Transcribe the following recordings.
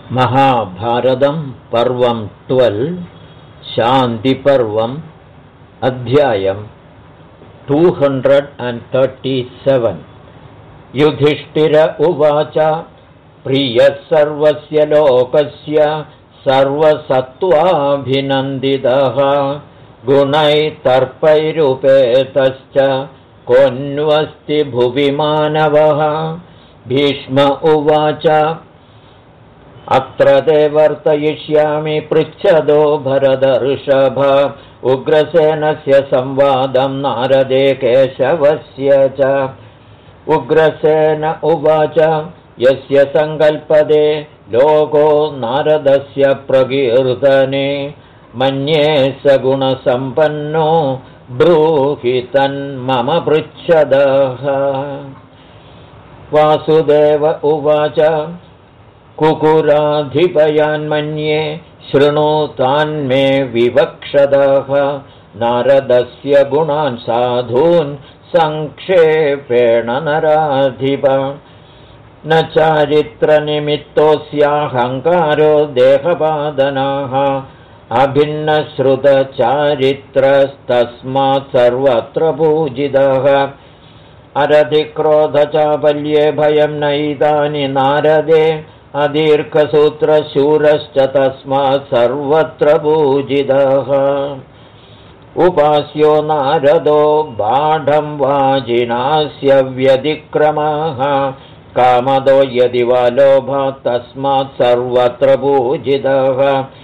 महाभारतं पर्वं 12 शान्तिपर्वम् अध्यायं 237 युधिष्ठिर उवाच प्रियः सर्वस्य लोकस्य सर्वसत्त्वाभिनन्दितः गुणैस्तर्पैरुपेतश्च कोऽन्वस्ति भुवि मानवः। भीष्म उवाच अत्र ते वर्तयिष्यामि पृच्छदो भरतर्षभ उग्रसेनस्य संवादं नारदे केशवस्य च। उग्रसेन उवाच यस्य संकल्पदे लोको नारदस्य प्रकीर्तने मन्ये स गुणसम्पन्नो ब्रूहि तन्मम पृच्छदः। वासुदेव उवाच कुकुराधिपयान्मन्ये शृणुतान्मे विवक्षदः नारदस्य गुणान् साधून् संक्षेपेण नराधिप। न चारित्रनिमित्तोऽस्याहङ्कारो देहपादनाः अभिन्नश्रुतचारित्रस्तस्मात् सर्वत्र पूजितः। अरधिक्रोधचापल्ये भयं नैतानि नारदे अदीर्घसूत्रशूरश्च तस्मात् सर्वत्र पूजितः। उपास्यो नारदो बाढं वाजिनास्य व्यतिक्रमः कामदो यदि वा लोभात् तस्मात् सर्वत्र पूजितः।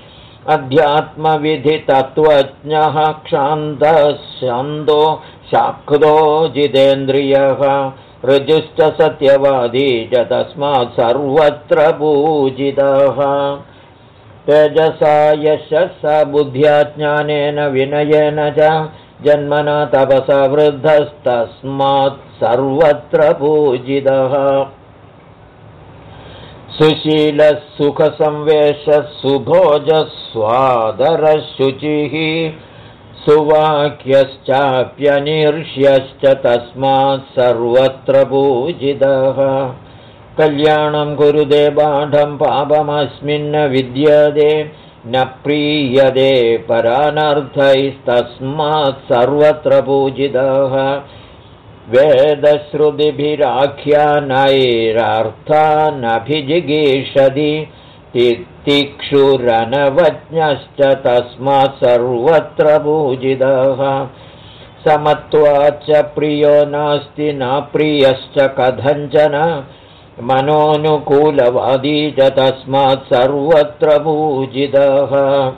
अध्यात्मविधितत्त्वज्ञः क्षान्तः शान्तो शाक्तो जितेन्द्रियः ऋजुश्च सत्यवादी च तस्मात् सर्वत्र पूजितः। तेजसा यशसा बुद्ध्या ज्ञानेन विनयेन च जन्मना तपसा वृद्धस्तस्मात् सर्वत्र पूजितः। सुशीलः सुखसंवेशः सुभोजः स्वादरः शुचिः सुवाक्यश्चाप्यनिर्ष्यश्च तस्मात् सर्वत्र पूजितः। कल्याणं कुरुदे बाढं पापमस्मिन्न विद्यते न प्रीयते परानर्थैस्तस्मात् सर्वत्र पूजितः। वेदश्रुतिभिराख्यानैरर्थानभिजिगीषति तितिक्षुरनवज्ञश्च तस्मात् सर्वत्र पूजितः। समत्वाच्च प्रियो नास्ति न प्रियश्च कथञ्चन मनोनुकूलवादी च तस्मात् सर्वत्र पूजितः।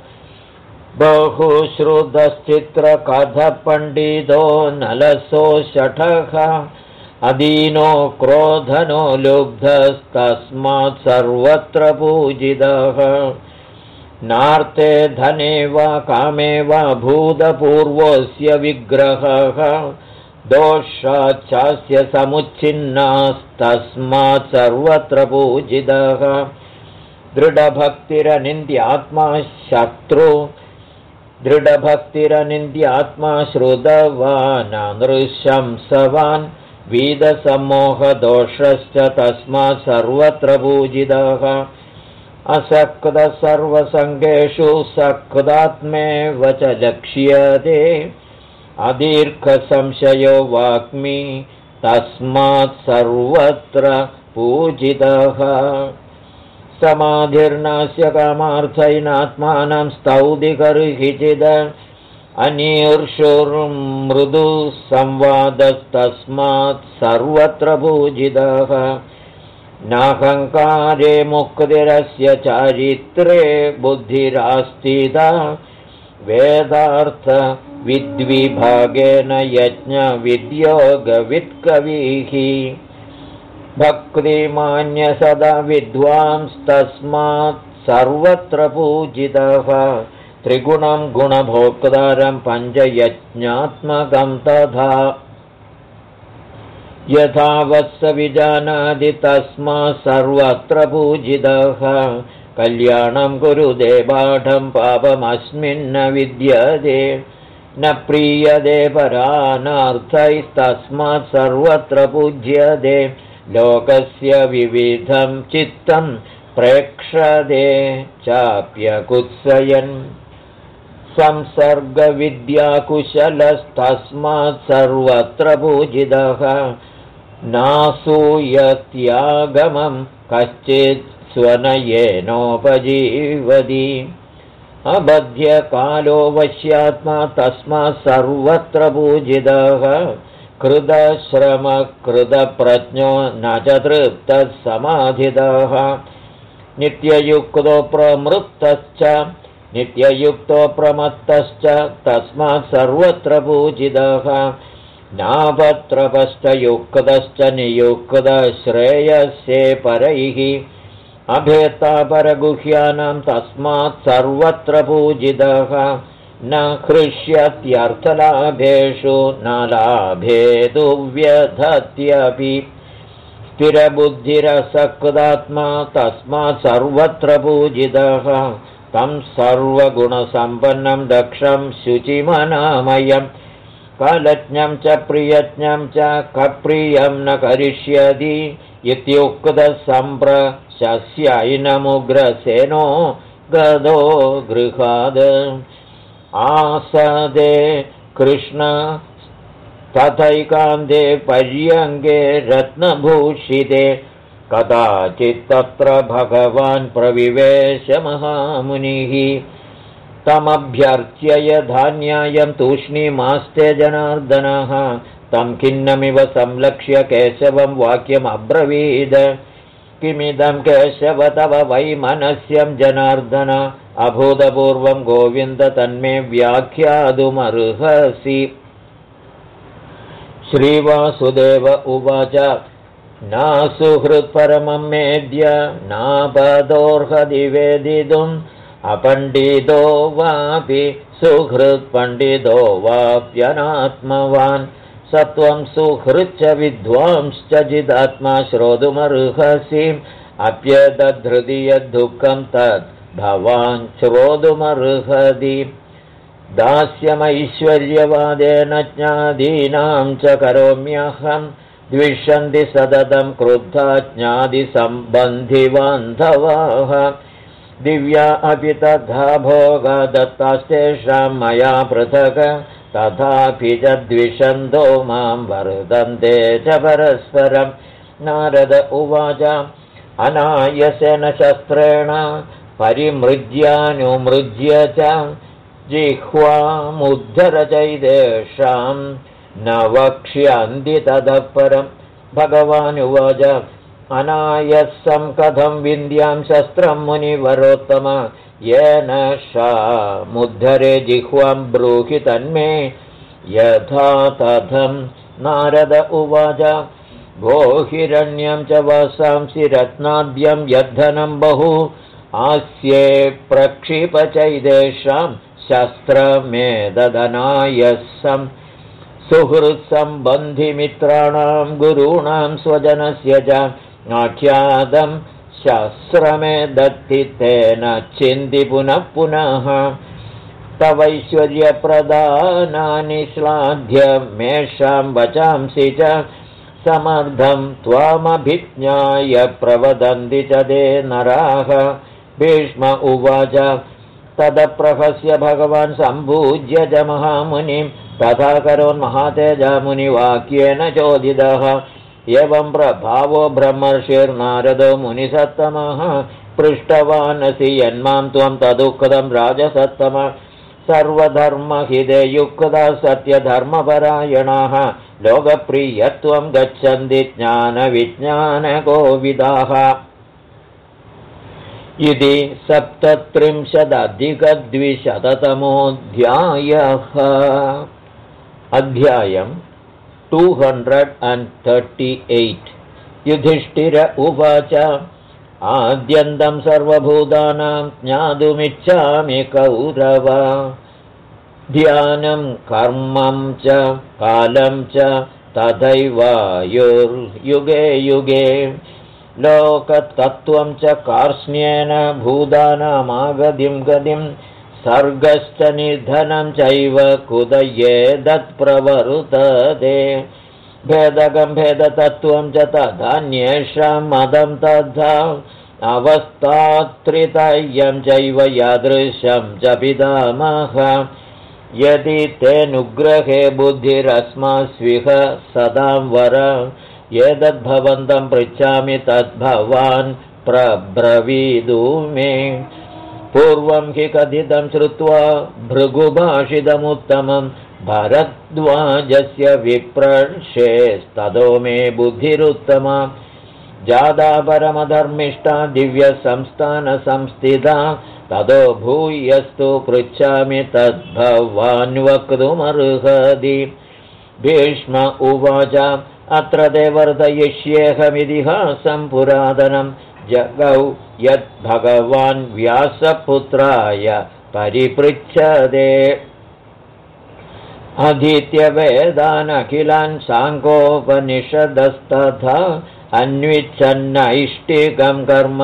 बहुश्रुतश्चित्रकथपण्डितो नलसो शठः अदीनो क्रोधनो लुब्धस्तस्मात् सर्वत्र पूजितः। नार्थे धने वा कामे वा भूतपूर्वस्य विग्रहः दोषाच्चास्य समुच्छिन्नास्तस्मात् सर्वत्र पूजितः। दृढभक्तिरनिन्द्यात्मा शत्रु दृढभक्तिरनिन्द्यात्मा श्रुतवान् नृशंसवान् वीदसम्मोहदोषश्च तस्मात् सर्वत्र पूजितः। असक्तः सर्वसङ्गेषु सक्तात्मेव च लक्ष्यते अदीर्घसंशयो वाग्मी तस्मात् सर्वत्र पूजितः। समाधिर्नास्य कामार्थैनात्मानं स्तौतिकर्हिचिद अनीर्षुर्मृदु संवादस्तस्मात् सर्वत्र पूजितः। नाहङ्कारे मुक्तिरस्य चारित्रे बुद्धिरास्तिदा वेदार्थ विद्विभागेन यज्ञविद्योगवित्कविः। भक्तिमान्य सदा विद्वांस्तस्मात् सर्वत्र पूजितः। त्रिगुणं गुणभोक्तारं पञ्चयज्ञात्मकं तथा यथा वत्स विजानाति तस्मात् सर्वत्र पूजितः। कल्याणं कुरुदे बाढं पापमस्मिन्न विद्यते न प्रीयते परानर्थैस्तस्मात् सर्वत्र पूज्यते। लोकस्य विविधं चित्तं प्रेक्षदे चाप्यकुत्सयन् संसर्गविद्याकुशलस्तस्मात् सर्वत्र पूजितः नासूयत्यागमं कश्चित् स्वनयेनोपजीवति अबध्यकालो वश्यात्मा तस्मात् सर्वत्र पूजितः कृतश्रमकृतप्रज्ञो न च तृप्तः समाधितः नित्ययुक्तो प्रमृक्तश्च नित्ययुक्तो प्रमत्तश्च तस्मात् सर्वत्र पूजितः नापत्रपश्चयुक्तश्च नियुक्तश्रेयस्ये परैः अभेत्ता परगुह्यानां तस्मात् सर्वत्र पूजितः न हृष्यत्यर्थलाभेषु न लाभेतु व्यधत्यपि स्थिरबुद्धिरसकृदात्मा तस्मात् सर्वत्र पूजितः तं सर्वगुणसम्पन्नं दक्षं शुचिमनामयं कालज्ञं च प्रियज्ञं च कप्रियं न करिष्यति इत्युक्तसम्प्रशस्यैनमुग्रसेनो गदो गृहाद् आसदे कृष्ण तथैकान्ते पर्यङ्गे रत्नभूषिते कदाचित्तत्र भगवान् प्रविवेश महामुनिः तमभ्यर्च्य यधान्यायं तूष्णीमास्ते जनार्दनः तं खिन्नमिव संलक्ष्य केशवं वाक्यमब्रवीद किमिदं केशव तव वैमनस्यं जनार्दन अभूतपूर्वं गोविन्द तन्मे व्याख्यातुमर्हसि श्रीवासुदेव उवाच नासुहृत्परमं मेद्य नापदोर्हति वेदितुम् अपण्डितो वापि सुहृत्पण्डितो वाप्यनात्मवान् सत्वं सुहृच्च विद्वांश्च जिदात्मा श्रोतुमर्हसि अप्यदधृति यद्दुःखं तद् भवान् श्रोतुमर्हति दास्यमैश्वर्यवादेन ज्ञादीनां च करोम्यहं द्विषन्ति सततं क्रुद्धा ज्ञादिसम्बन्धिबान्धवाः दिव्या अपि तथा भोगा दत्तास्तेषां मया पृथक् तथापि च द्विषन्तो मां वर्धन्ते च परस्परं नारद उवाच अनायसेन शस्त्रेण परिमृज्यानुमृज्य च जिह्वामुद्धर चैदेषां न वक्ष्यन्ति ततः परं भगवान् उवाच अनायसं कथं विन्द्यां शस्त्रं मुनिवरोत्तम येन शामुद्धरे जिह्वां ब्रूहि तन्मे यथा तथं नारद उवाच भो हिरण्यं च वसांसि रत्नाद्यं यद्धनं बहु आस्ये प्रक्षिप चैदेषां शस्त्रमेतदनायसं सुहृत्सम्बन्धिमित्राणां गुरूणां स्वजनस्य च आख्यातं शस्त्रमे दत्ति तेन चिन्ति पुनः पुनः तवैश्वर्यप्रदानानि श्लाघ्य मेषां वचांसि च समर्थं त्वामभिज्ञाय प्रवदन्ति च ते नराः भीष्म उवाच तदप्रहस्य भगवान् सम्पूज्य च महामुनिं तथा करोन्महातेजमुनिवाक्येन चोदितः एवं प्रभावो ब्रह्मर्षिर्नारदो मुनिसत्तमः पृष्टवानसि यन्मां त्वं तदुक्तं राजसत्तम सर्वधर्महिते युक्ता सत्यधर्मपरायणाः लोकप्रियत्वं गच्छन्ति ज्ञानविज्ञानकोविदाः इति 37+200तमोऽध्यायः अध्यायम् 238 युधिष्ठिर उवाच आद्यन्तं सर्वभूतानां ज्ञातुमिच्छामि कौरव ध्यानं कर्मं च कालं च तथैवायुर्युगे युगे लोकतत्त्वं च कार्ष्ण्येन भूतानामागतिं गतिं सर्गश्च निधनं चैव कुतयेदत्प्रवर्तते भेदगं भेदतत्त्वं च तथान्येषां मदं तथा अवस्थात्रितय्यं चैव यादृशं च पितामह यदि तेनुग्रहे बुद्धिरस्मास्विह सदां वर एतद्भवन्तं पृच्छामि तद्भवान् प्रब्रवीदु मे पूर्वं हि कथितं श्रुत्वा भृगुभाषितमुत्तमं भरद्वाजस्य विप्रर्षेस्ततो मे बुद्धिरुत्तमा जादा परमधर्मिष्ठा दिव्यसंस्थानसंस्थिता ततो भूयस्तु पृच्छामि तद्भवान् वक्तुमर्हति भीष्म उवाच अत्र ते वर्धयिष्येऽहमितिहासं पुरातनं जगौ यद्भगवान् व्यासपुत्राय परिपृच्छते अधीत्यवेदानखिलान् साङ्गोपनिषदस्तथा अन्विच्छन्नैष्टिकं कर्म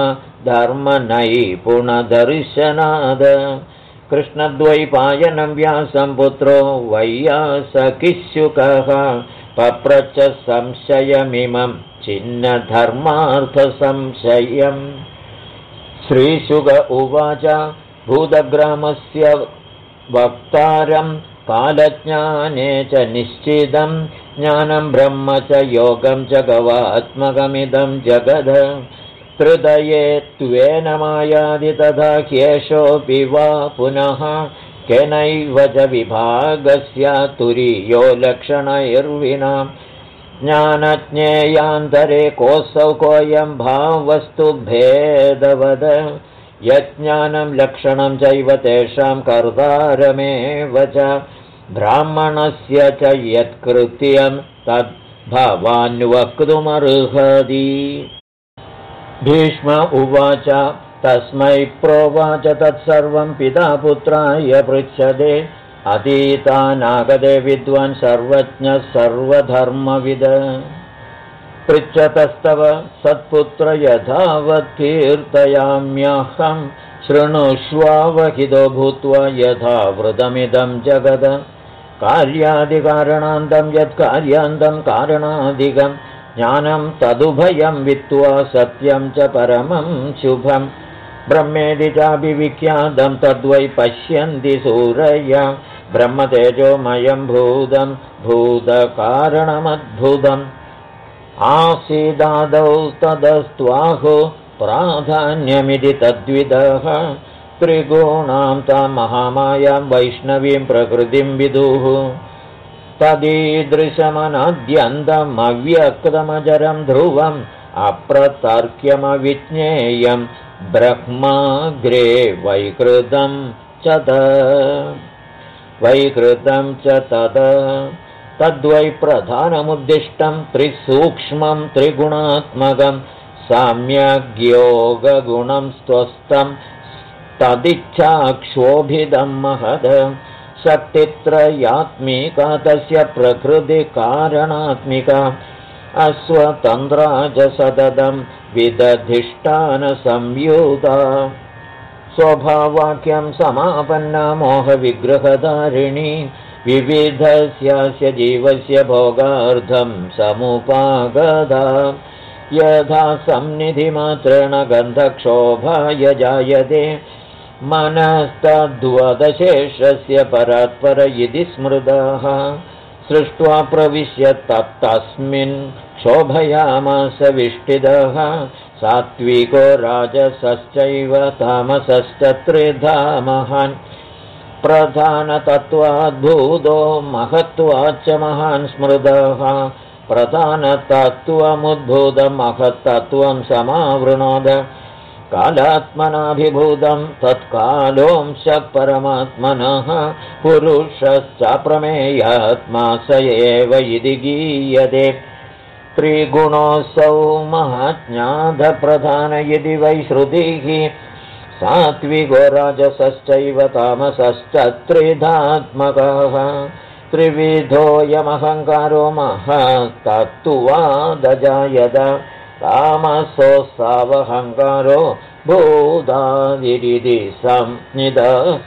धर्मनैपुणदर्शनाद कृष्णद्वैपायनं व्यासं पुत्रो वैयासकिस्युकः पप्रच्छ संशयमिमं छिन्नधर्मार्थसंशयम् श्रीशुक उवाच भूतग्रामस्य वक्तारं कालज्ञाने च निश्चितं ज्ञानं ब्रह्म च योगं च गवात्मकमिदं जगद हृदये त्वेन मायादि तथा ह्येषोऽपि वा पुनः केनैव च विभागस्य तुरीयो लक्षणैर्विना ज्ञानज्ञेयान्तरे कोऽसौ कोऽयं भावस्तु भेदवद यज्ञानं लक्षणं चैव तेषां कर्तारमेव च ब्राह्मणस्य च यत्कृत्यं तद्भवान् वक्तुमर्हति भीष्म उवाच तस्मै प्रोवाच तत्सर्वं पिता पुत्राय पृच्छते अतीतानागते विद्वान् सर्वज्ञः सर्वधर्मविद पृच्छतस्तव सत्पुत्र यथावत् कीर्तयाम्यहं शृणुष्वावहितो भूत्वा यथावृतमिदं जगद कार्यादिकारणान्तं यत्कार्यान्तं कारणादिकं ज्ञानं तदुभयं वित्त्वा सत्यं च परमं शुभं ब्रह्मेदि चाभिविख्यातं तद्वै पश्यन्ति सूरय ब्रह्मतेजोमयं भूतं भूतकारणमद्भुतम् आसीदादौ तदस्त्वाहो प्राधान्यमिति तद्विदः त्रिगुणां तां महामायां वैष्णवीं प्रकृतिं विदुः तदीदृशमनद्यन्तमव्यक्तमजरं ध्रुवम् अप्रतर्क्यमविज्ञेयं ब्रह्माग्रे वैकृतं च तद तद्वै प्रधानमुद्दिष्टं त्रिसूक्ष्मं त्रिगुणात्मकं साम्यग्योगगुणं स्वस्थं तदिच्छाक्षोभिदं महद शक्तित्रयात्मिका तस्य प्रकृतिकारणात्मिका अस्वतन्त्रा च सततं विदधिष्ठानसंयुता स्वभावाक्यं समापन्ना मोहविग्रहधारिणी विविधस्यास्य जीवस्य भोगार्थं समुपागता यथा संनिधिमात्रेण गन्धक्षोभाय जायते मनस्तद्वदशेषस्य परात्पर इति स्मृतः सृष्ट्वा प्रविश्य तत्तस्मिन् क्षोभयामास विष्टिदः सात्विको राजसश्चैव तामसश्च त्रिधा महान् प्रधानतत्त्वाद्भूतो महत्त्वाच्च महान् स्मृतः प्रधानतत्त्वमुद्भूतं महत्तत्त्वं समावृणोद कालात्मनाभिभूतं तत्कालोंशः परमात्मनः पुरुषश्चाप्रमेयात्मा स एव इति गीयते त्रिगुणोऽसौ महाज्ञातप्रधान इति वै श्रुतिः सात्विको राजसश्चैव तामसश्च त्रिधात्मकः त्रिविधोऽयमहङ्कारो महत्तत्त्वादजायत तामसोऽसावहङ्कारो भूतादिरिति संनिधः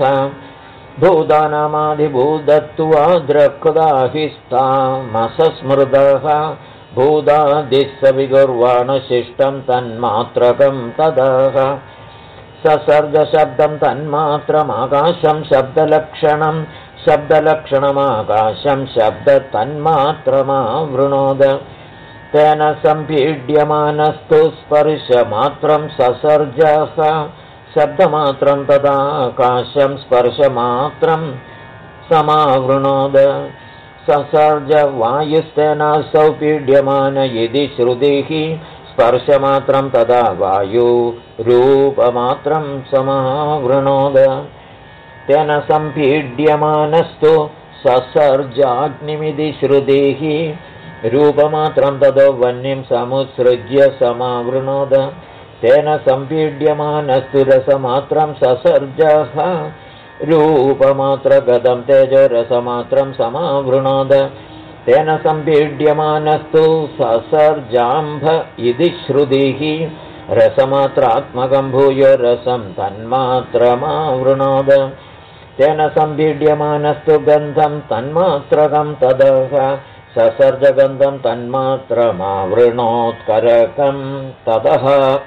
भूतानामादिभूतत्वाद्रक्ताहिस्तामसस्मृतः भूतादिस्सविगुर्वाणशिष्टं तन्मात्रकं तदः ससर्गशब्दं तन्मात्रमाकाशं शब्दलक्षणं शब्दलक्षणमाकाशं शब्दतन्मात्रमावृणोद तेन सम्पीड्यमानस्तु स्पर्शमात्रं ससर्जः शब्दमात्रं तदाकाशं स्पर्शमात्रं समावृणोद ससर्जवायुस्तेन सौपीड्यमान यदि श्रुतिः स्पर्शमात्रं तदा वायु रूपमात्रं समावृणोद तेन सम्पीड्यमानस्तु ससर्जाग्निमिति श्रुतिः रूपमात्रं ततो वह्निं समुत्सृज्य समावृणोद तेन सम्पीड्यमानस्तु रसमात्रं ससर्जः रूपमात्रगतं तेजो रसमात्रं समावृणोद तेन सम्पीड्यमानस्तु ससर्जाम्भ इति श्रुतिः रसमात्रात्मकं भूयो रसं तन्मात्रमावृणोद तेन सम्पीड्यमानस्तु गन्धं तन्मात्रकं तदः ससर्जगन्धं तन्मात्रमावृणोत्करकं ततः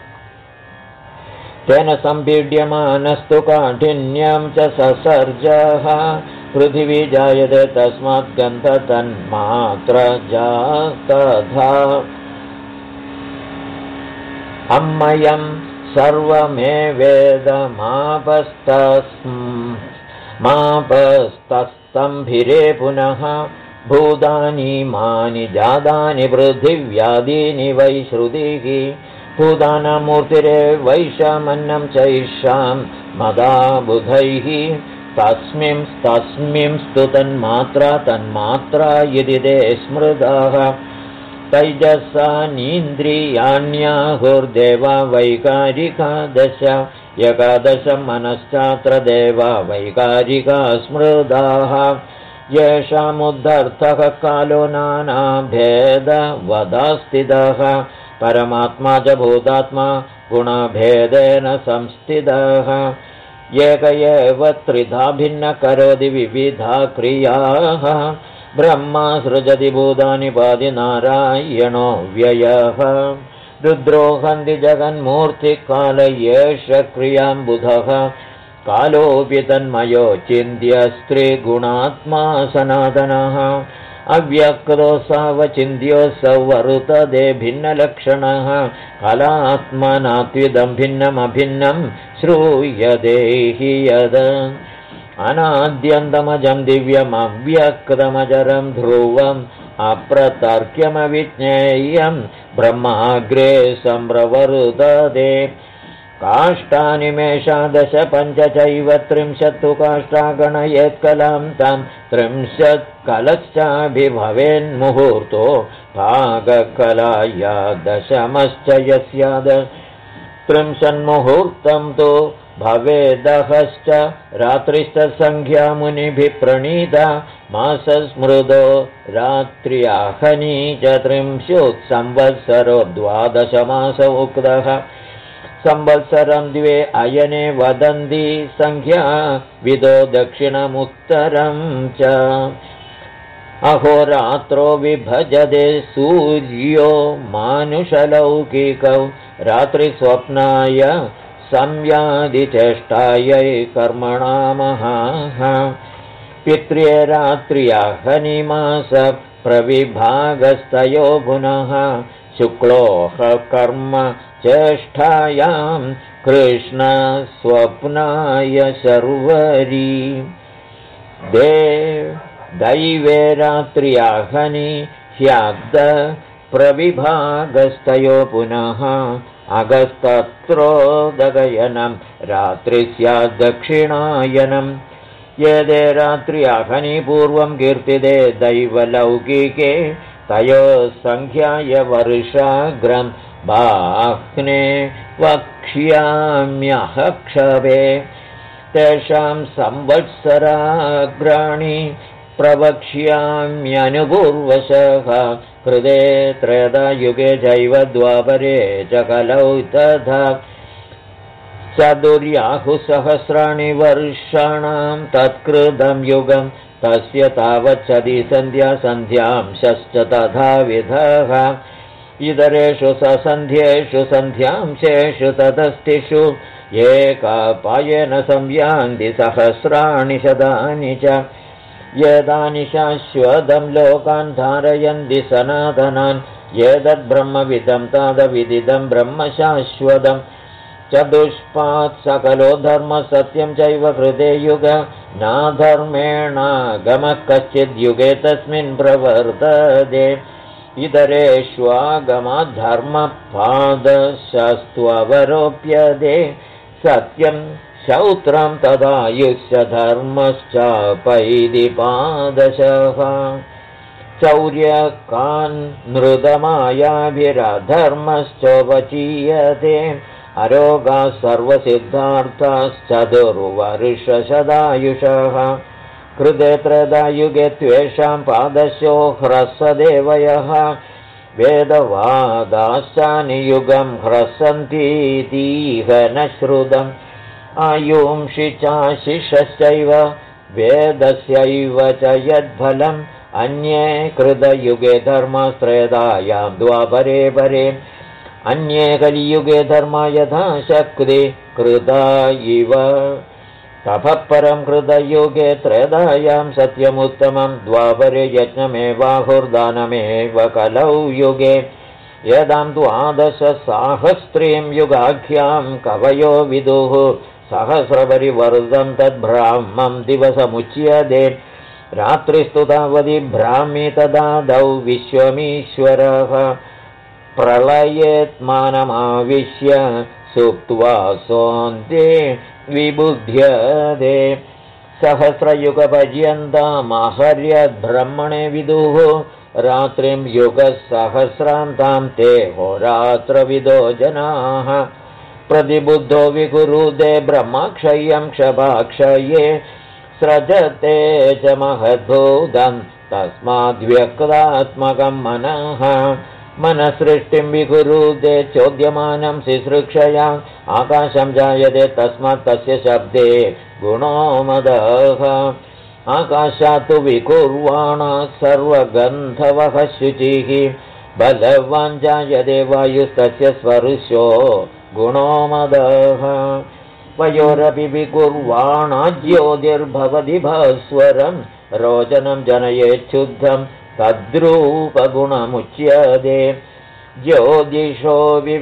तेन सम्पीड्यमानस्तु काठिन्यं च ससर्जः पृथिवी जायते तस्मात् गन्धतन्मात्र जातथा अम्मयं सर्वमेवेदमापस्तस्तम्भिरे पुनः भूतानीमानि जातानि पृथिव्यादीनि वै श्रुतिः भूतानामूर्तिरे वैषमन्नं चैषां मदा बुधैः तस्मिंस्तु तन्मात्रा इति ते स्मृताः तैजसा नीन्द्रियाण्याहुर्देवा वैकारिका दश एकादशं मनश्चात्र देवा वैकारिका स्मृताः येषामुद्धर्थः कालो नानाभेदवदास्थितः परमात्मा च भूतात्मा गुणभेदेन संस्थितः एक एव त्रिधा भिन्न करोति विविधा क्रियाः ब्रह्मा सृजति भूतानि पाति नारायणो व्ययः रुद्रो हन्ति जगन्मूर्तिकाल एष क्रियां बुधः कालोऽपि तन्मयो चिन्त्य स्त्रीगुणात्मा सनातनः अव्यक्तो सावचिन्त्योऽसौ वर्तते भिन्नलक्षणः कलात्मनात्विदं भिन्नमभिन्नं श्रूयते हि यद् अनाद्यन्तमजं दिव्यमव्यक्तमजरं ध्रुवम् अप्रतर्क्यमविज्ञेयं ब्रह्माग्रे सम्प्रवर्तते काष्ठानि मेषादश पञ्च चैव 30 तु काष्ठा गणयेत्कलां तं 30 कलश्चाभिभवेन्मुहूर्तो भागकलाया दशमश्च यस्याद 30 मुहूर्तं तु भवेदहश्च रात्रिश्च संख्या मुनिभिः प्रणीता मासस्मृतो रात्र्याहनी च 30 संवत्सरो 12 मास उक्तः संवत्सरं द्वे अयने वदन्ति संख्या विदो दक्षिणमुत्तरं च अहोरात्रो विभजते सूर्यो मानुषलौकिकौ रात्रिस्वप्नाय संयादिचेष्टायै कर्मणामः पित्र्ये रात्र्याहनिमास प्रविभागस्तयो पुनः शुक्लोह कर्म चेष्टायां कृष्णस्वप्नाय शर्वरी दैवे रात्र्याहनि ह्याग्द प्रविभागस्तयो पुनः अगस्तत्रोदगयनं रात्रि स्यात् दक्षिणायनं यदे रात्र्याहनि पूर्वं कीर्तिते दैवलौकिके तयोः संख्याय वर्षाग्रं बाह्ने वक्ष्याम्यहक्षवे तेषां संवत्सराग्राणि प्रवक्ष्याम्यनुपूर्वशः कृते त्रेधायुगे चैव द्वापरे च कलौ तथा चतुर्याहुसहस्राणि वर्षाणां तत्कृतं युगं तस्य तावच्छति सन्ध्यासन्ध्यांशश्च तथाविधः इतरेषु ससन्ध्येषु सन्ध्यांशेषु ततस्तिषु एकपायेन संयान्ति सहस्राणि शतानि च एतानि शाश्वतं लोकान् धारयन्ति सनातनान् एतद्ब्रह्मविदं तदविदिदं ब्रह्म शाश्वतं चतुष्पात् सकलो धर्मः सत्यं चैव कृते युग नाधर्मेणागमः कश्चिद्युगे तस्मिन् प्रवर्तते इतरेष्वागमधर्मपादशस्त्ववरोप्यते सत्यं शौत्रं तदायुष्य धर्मश्चापैदिपादशः चौर्यकान् नृतमायाभिरधर्मश्चोपचीयते अरोगाः सर्वसिद्धार्थश्चतुर्वर्षशदायुषः कृते त्रेधायुगे त्वेषां पादशो ह्रस्वदेवयः वेदवादाश्चानि युगं ह्रस्वन्तीतीह न श्रुतम् आयुंषि चाशिषश्चैव वेदस्यैव च यद्फलम् अन्ये कृतयुगे धर्मस्त्रेधायां द्वापरे परे अन्ये कलियुगे धर्मा यथा शक्ति कृता इव तपः परं कृतयुगे त्रेधायां सत्यमुत्तमं द्वापरे यज्ञमेवाहुर्दानमेव कलौ युगे यदां द्वादशसाहस्रीं युगाख्यां कवयो विदुः सहस्रपरिवर्धं तद्ब्राह्मं दिवसमुच्यते रात्रिस्तु तावदि ब्राह्मी तदादौ विश्वमीश्वरः प्रलयेत्मानमाविश्य सुप्त्वा सोऽन्ते विबुध्यते सहस्रयुगपर्यन्तमहर्यद्ब्रह्मणे विदुः रात्रिं युगसहस्रान्तां ते होरात्रविदो जनाः प्रतिबुद्धो विकुरुते ब्रह्मक्षय्यं क्षपाक्षये स्रजते च महद्भूतं तस्माद्व्यक्तात्मकं मनः मनसृष्टिं विकुरुते चोद्यमानं सिसृक्षया आकाशं जायते तस्मात् तस्य शब्दे गुणो मदः आकाशात् विकुर्वाणः सर्वगन्धवः शुचिः बलवान् जायते वायुस्तस्य स्पर्शो गुणो मदः वयोरपि विकुर्वाणा ज्योतिर्भवति भास्वरं रोचनं जनयेच्छुद्धं तद्रूपगुणमुच्यते ज्योतिषो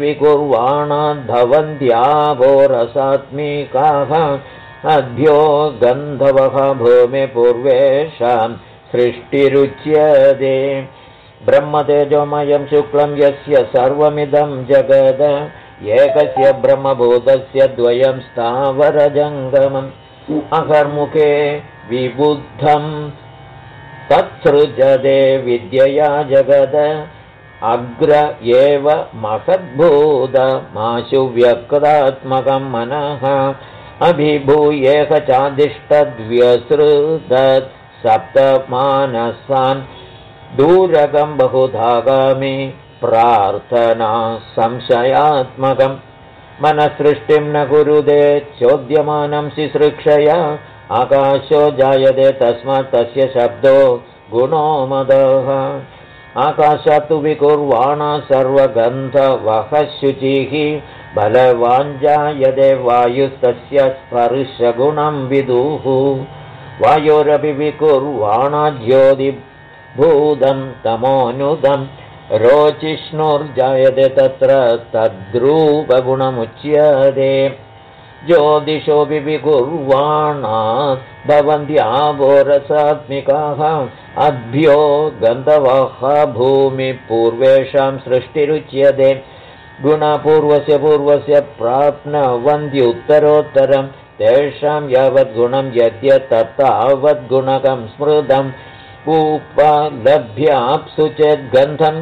विकुर्वाणाद्भवन्त्याभोरसात्मिकाः अभ्यो गन्धवः भूमि पूर्वेषां सृष्टिरुच्यते ब्रह्मतेजोमयं शुक्लं यस्य सर्वमिदं जगद एकस्य ब्रह्मभूतस्य द्वयं स्थावरजङ्गमम् अकर्मुखे विबुद्धं तत्सृजते विद्यया जगद अग्र एव महद्भूतमाशु व्यक्तात्मकं मनः अभिभूयेह चादिष्टद्व्यसृतत् सप्तमानसान् दूरकं बहुधागामि प्रार्थना संशयात्मकं मनसृष्टिं न कुरुते चोद्यमानं सिसृक्षया आकाशो जायते तस्मात् तस्य शब्दो गुणो मदः आकाशात् विकुर्वाणा सर्वगन्धवः शुचिः बलवान् जायते वायुस्तस्य स्पर्शगुणं विदुः वायोरपि विकुर्वाणा ज्योतिभूतं तमोनुदं रोचिष्णुर्जायते तत्र तद्रूपगुणमुच्यते ज्योतिषोऽपि विकुर्वाणा भवन्त्याभोरसात्मिकाः अभ्यो गन्धवः भूमिपूर्वेषां सृष्टिरुच्यते गुणपूर्वस्य पूर्वस्य प्राप्नुवन्त्युत्तरोत्तरं तेषां यावद्गुणं यद्यत् तत्तावद्गुणकं स्मृतम् उपलभ्याप्सु चेद्गन्धं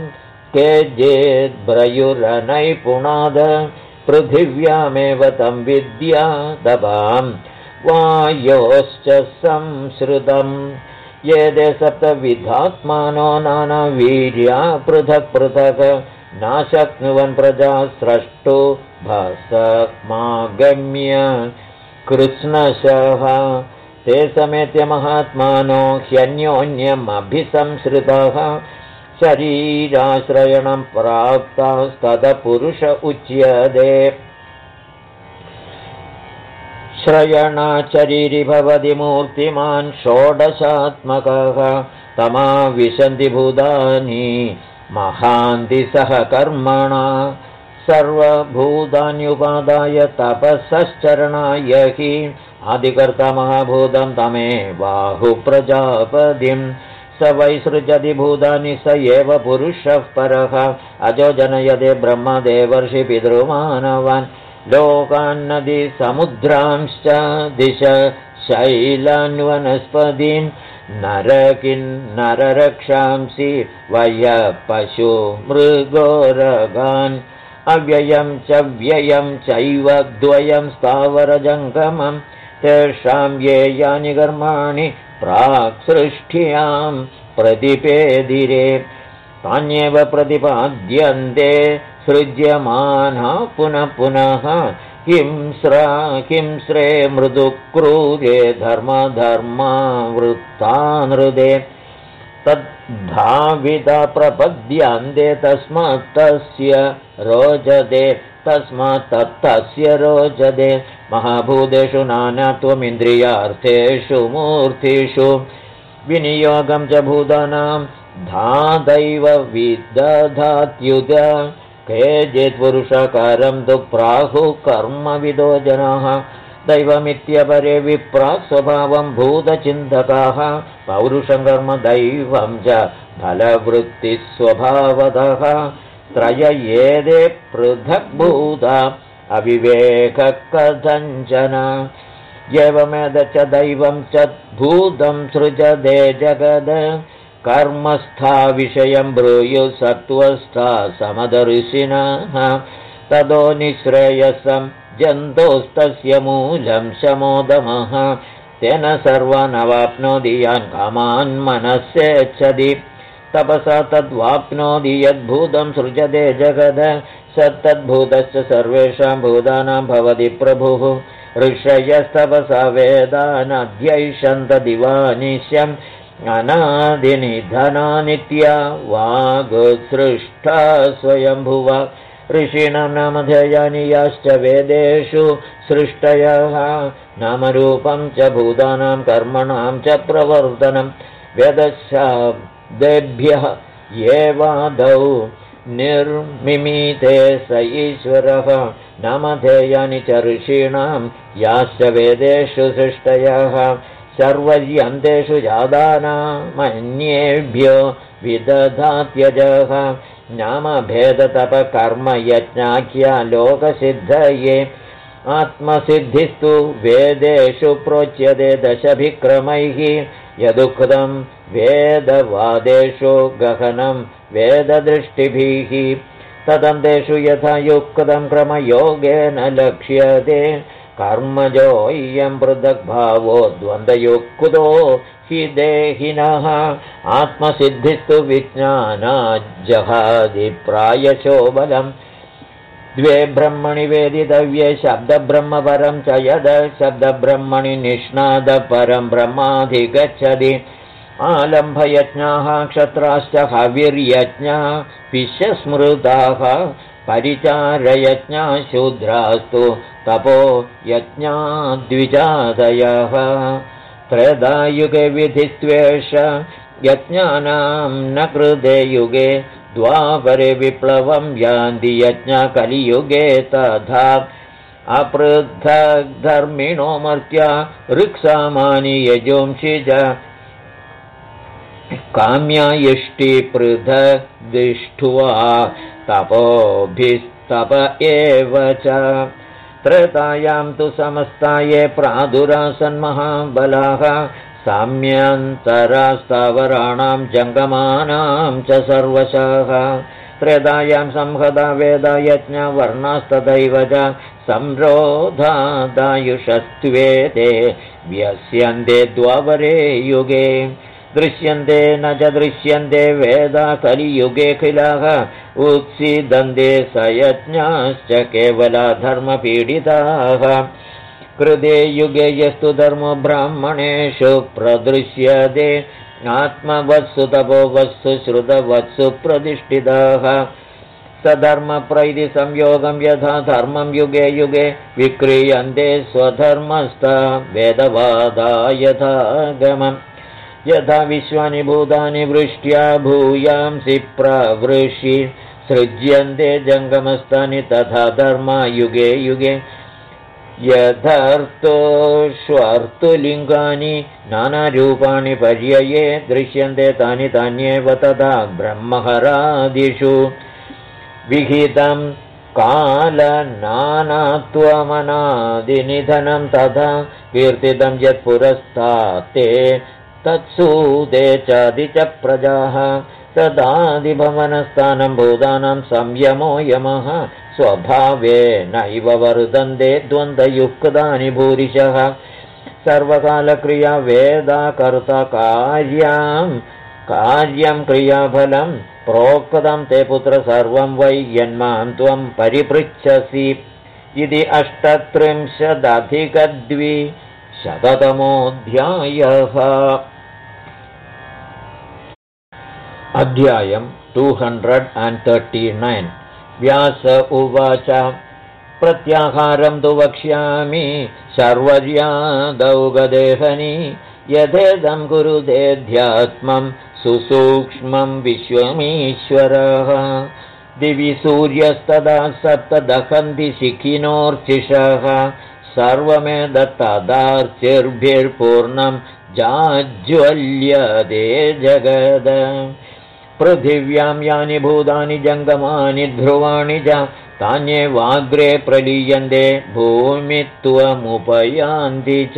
केजेद्ब्रयुरनैपुणाद पृथिव्यामेव तं विद्या दबां वायोश्च संश्रुतम् ये सप्तविधात्मानो नानावीर्या पृथक् पृथक् नाशक्नुवन् प्रजा स्रष्टु भस्मागम्य कृष्णशः ते समेत्य महात्मानो ह्यन्योन्यमभिसंसृतः शरीराश्रयणं प्राप्तास्तदपुरुष उच्यते श्रयणाचरीरि भवति मूर्तिमान् षोडशात्मकः तमा विशन्ति भूतानि महान्ति सह कर्मणा सर्वभूतान्युपादाय तपसश्चरणाय हि आदिकर्ता महाभूतं तमे बाहुप्रजापतिं स वैसृजति भूतानि स एव पुरुषः परः अजो जनयते ब्रह्मदेवर्षि पितृमानवान् लोकान्नदी समुद्रांश्च दिश शैलान्वनस्पतिं नररक्षांसि वय पशु मृगोरगान् अव्ययं च व्ययं चैव द्वयं स्थावरजङ्गमं तेषां ये यानि कर्माणि प्राक्सृष्ट्यां प्रतिपेदिरे तान्येव प्रतिपाद्यन्ते सृज्यमाना पुनः पुनः हिंस्रे मृदुक्रूरे धर्मधर्मा वृत्तानृदे तद्धाविता प्रपद्यन्ते तस्मात् तस्य रोचते महाभूतेषु नानात्वमिन्द्रियार्थेषु मूर्तिषु विनियोगं च भूतानां धादैव विदधात्युत केचित् पुरुषकारं तु प्राहुः कर्मविदो जनाः दैवमित्यपरे विप्राक् स्वभावं भूतचिन्तकाः पौरुषं कर्म दैवं च फलवृत्तिस्वभावतः त्रय एते पृथग्भूता अविवेकः कथञ्चन एवमेद च दैवं च भूतं सृजते जगद कर्मस्था विषयं ब्रूयुः सत्त्वस्था समदर्शिनः ततो निःश्रेयसं जन्तोस्तस्य मूलं शमोदमः तेन सर्वानवाप्नोति यान् कामान् मनस्सेच्छति तपसा तद्वाप्नोति यद्भूतं सृजते जगद स तद्भूतश्च सर्वेषां भूतानां भवति प्रभुः ऋषयस्तपसा वेदानध्यैषन्त दिवानिश्यम् अनादिनिधना नित्या वागुसृष्टा स्वयंभुवा ऋषीणां नामधेयानि याश्च वेदेषु सृष्टयः नामरूपं च भूतानां कर्मणां च प्रवर्तनं वेदशब्देभ्यः एवादौ निर्मिमीते स ईश्वरः नामधेयानि च ऋषीणां याश्च वेदेषु सृष्टयः सर्वयन्तेषु जादानामन्येभ्यो विदधात्यजः नामभेदतपकर्मयज्ञाख्या लोकसिद्धये आत्मसिद्धिस्तु वेदेषु प्रोच्यते दशभिक्रमैः यदुक्तं वेदवादेषु गहनं वेददृष्टिभिः तदन्तेषु यथा युक्तं क्रमयोगेन लक्ष्यते कर्मजोऽयं पृथग्भावो द्वन्द्वयुक्तो हि देहिनः आत्मसिद्धिस्तु विज्ञानाज्जहादि प्रायशो बलम् द्वे ब्रह्मणि वेदितव्ये शब्दब्रह्मपरं च यद शब्दब्रह्मणि निष्णादपरं ब्रह्माधिगच्छति आलम्भयज्ञाः क्षत्राश्च हविर्यज्ञा विश्वस्मृताः परिचारयज्ञा शूद्रास्तु तपो यज्ञा द्विजादयः त्रेधायुगे विधित्वेष यज्ञानां न कृते युगे द्वापरे विप्लवं यान्ति यज्ञा कलियुगे तथा अपृथग्धर्मिणो मर्त्या ऋक्सामानि यजोंषि च काम्यायिष्टिपृथग्दिष्ठ्वा तपोभिस्तप एव च त्रेतायां तु समस्ताये प्रादुरासन्महाबलाः साम्यान्तरास्तावराणां जङ्गमानां च सर्वशः त्रेतायां संहता वेदयज्ञा वर्णास्तथैव च संरोधादायुषस्त्वेते व्यस्यन्ते द्वापरे युगे दृश्यन्ते न च दृश्यन्ते वेदा कलियुगे खिलः उत्सीदन्ते स यज्ञाश्च केवला धर्मपीडिताः कृते युगे यस्तु धर्मो ब्राह्मणेषु प्रदृश्यते आत्मवत्सु तपोवत्सु श्रुतवत्सु प्रतिष्ठिताः सधर्मप्रैतिसंयोगं यथा धर्मं युगे युगे विक्रियन्ते स्वधर्मस्था वेदवादा यथागमम् यथा विश्वानि भूतानि वृष्ट्या भूयांसि प्रवृषि सृज्यन्ते जङ्गमस्थानि तथा धर्मा युगे युगे यथार्थोष्वर्थलिङ्गानि नानारूपाणि पर्यये दृश्यन्ते तानि तान्येव तथा ब्रह्महरादिषु विहितं कालनानात्वमनादिनिधनं तथा कीर्तितं यत्पुरस्तात्ते तत्सूते चादि च प्रजाः तदादिभवनस्थानं भूतानां संयमो यमः स्वभावेनैव वर्धन्ते द्वन्द्वयुक्तानि भूरिशः सर्वकालक्रिया वेदा कर्ता कार्यं क्रियाफलं प्रोक्तं ते पुत्र सर्वं वै यन्मां त्वं परिपृच्छसि इति 38-द्विशततमोऽध्यायः। अध्यायं 239। व्यास उवाच प्रत्याहारं तु वक्ष्यामि शर्वर्यादौगदेहनि यथेदं कुरुतेऽध्यात्मं सुसूक्ष्मं विश्वमीश्वरः दिवि सूर्यस्तदा सप्तदहन्ति शिखिनोर्चिषः सर्वमेतत्तदार्चिर्भिर्पूर्णं जाज्वल्यते जगद पृथिव्यां यानि भूतानि जङ्गमानि ध्रुवाणि च तान्येवाग्रे प्रलीयन्ते भूमित्वमुपयान्ति च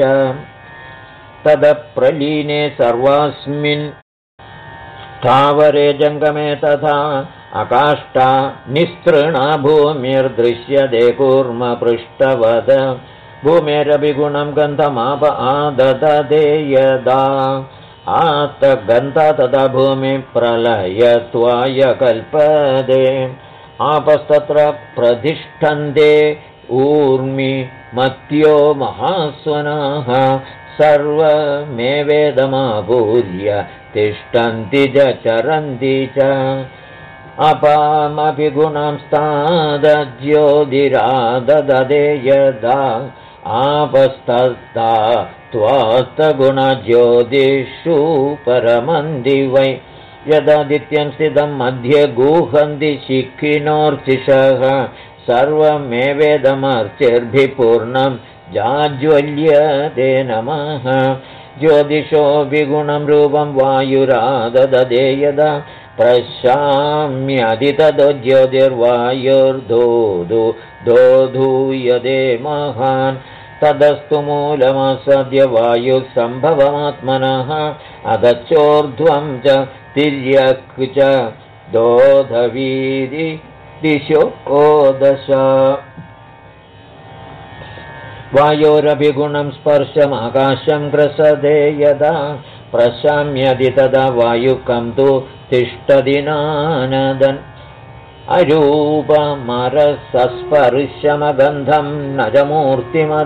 तदप्रलीने सर्वास्मिन् स्थावरे जङ्गमे तथा अकाष्ठा निस्तृणा भूमिर्दृश्यते कूर्मपृष्ठवद भूमेरभिगुणं गन्धमाप आददते यदा आत्तगन्धा तदा भूमि प्रलयत्वाय कल्पते आपस्तत्र प्रतिष्ठन्ते ऊर्मि मत्यो महास्वनाः सर्वमेवेदमापूर्य तिष्ठन्ति च चरन्ति च अपामपि गुणांस्तादज्योतिराददे यदा आपस्तदा त्वात्तगुणज्योतिषु परमन्ति वै यदादित्यं स्थितं मध्ये गुहन्ति शिखिनोर्चिषः सर्वमेवेदमर्चिर्भिः पूर्णं जाज्वल्यते नमः ज्योतिषो विगुणं रूपं वायुराददे यदा प्रशाम्यदि ततो ज्योतिर्वायुर्दोधूयते महान् तदस्तु मूलमासाद्य वायुः सम्भवमात्मनः अधश्चोर्ध्वं च तिर्यक् च दोधवीदि दिशो ओदश वायोरभिगुणं स्पर्शमाकाशं ग्रसते यदा प्रशाम्यदि तदा वायुकं तु तिष्ठति नानदन् अरूपमरसस्पर्शमगन्धं न च मूर्तिमद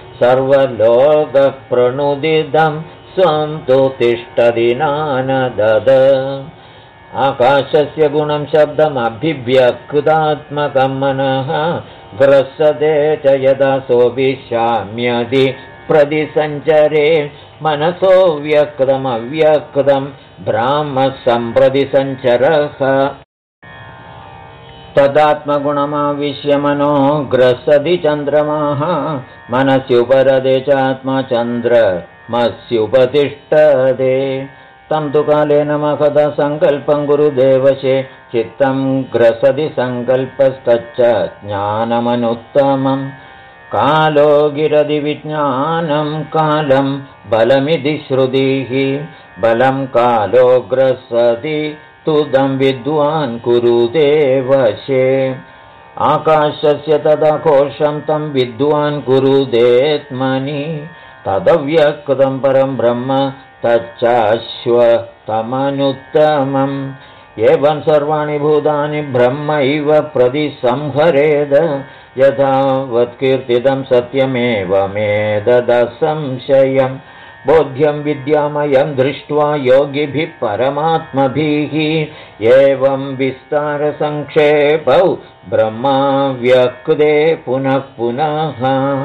सर्वलोकप्रणुदितं स्वं तु तिष्ठति नानदद आकाशस्य गुणं शब्दमभिव्यक्तात्मकं मनः ग्रसते च यदा सोऽभिशाम्यदि प्रतिसञ्चरे मनसो व्यक्तमव्यक्तं ब्राह्मसम्प्रति सञ्चरः तदात्मगुणमाविश्य मनो ग्रसति चन्द्रमाः मनस्युपरदे चात्मा चन्द्रमस्युपतिष्ठते तं तु कालेन महदा सङ्कल्पं गुरुदेवशे चित्तं ग्रसति सङ्कल्पस्तच्च ज्ञानमनुत्तमम् कालो गिरति विज्ञानं कालं बलमिति श्रुतिः बलं कालो ग्रसति तुदं विद्वान् कुरुते वशे आकाशस्य तदा कोशं तं विद्वान् कुरुतेत्मनि तदव्यक्तं परं ब्रह्म तच्चाश्वतमनुत्तमं एवं सर्वाणि भूतानि ब्रह्मैव प्रतिसंहरेद यथावत्कीर्तितं सत्यमेवमेतदसंशयम् बोध्यं विद्यामयं दृष्ट्वा योगिभिः परमात्मभिः एवं विस्तारसंक्षेपौ ब्रह्माव्यक्ते पुनः पुनः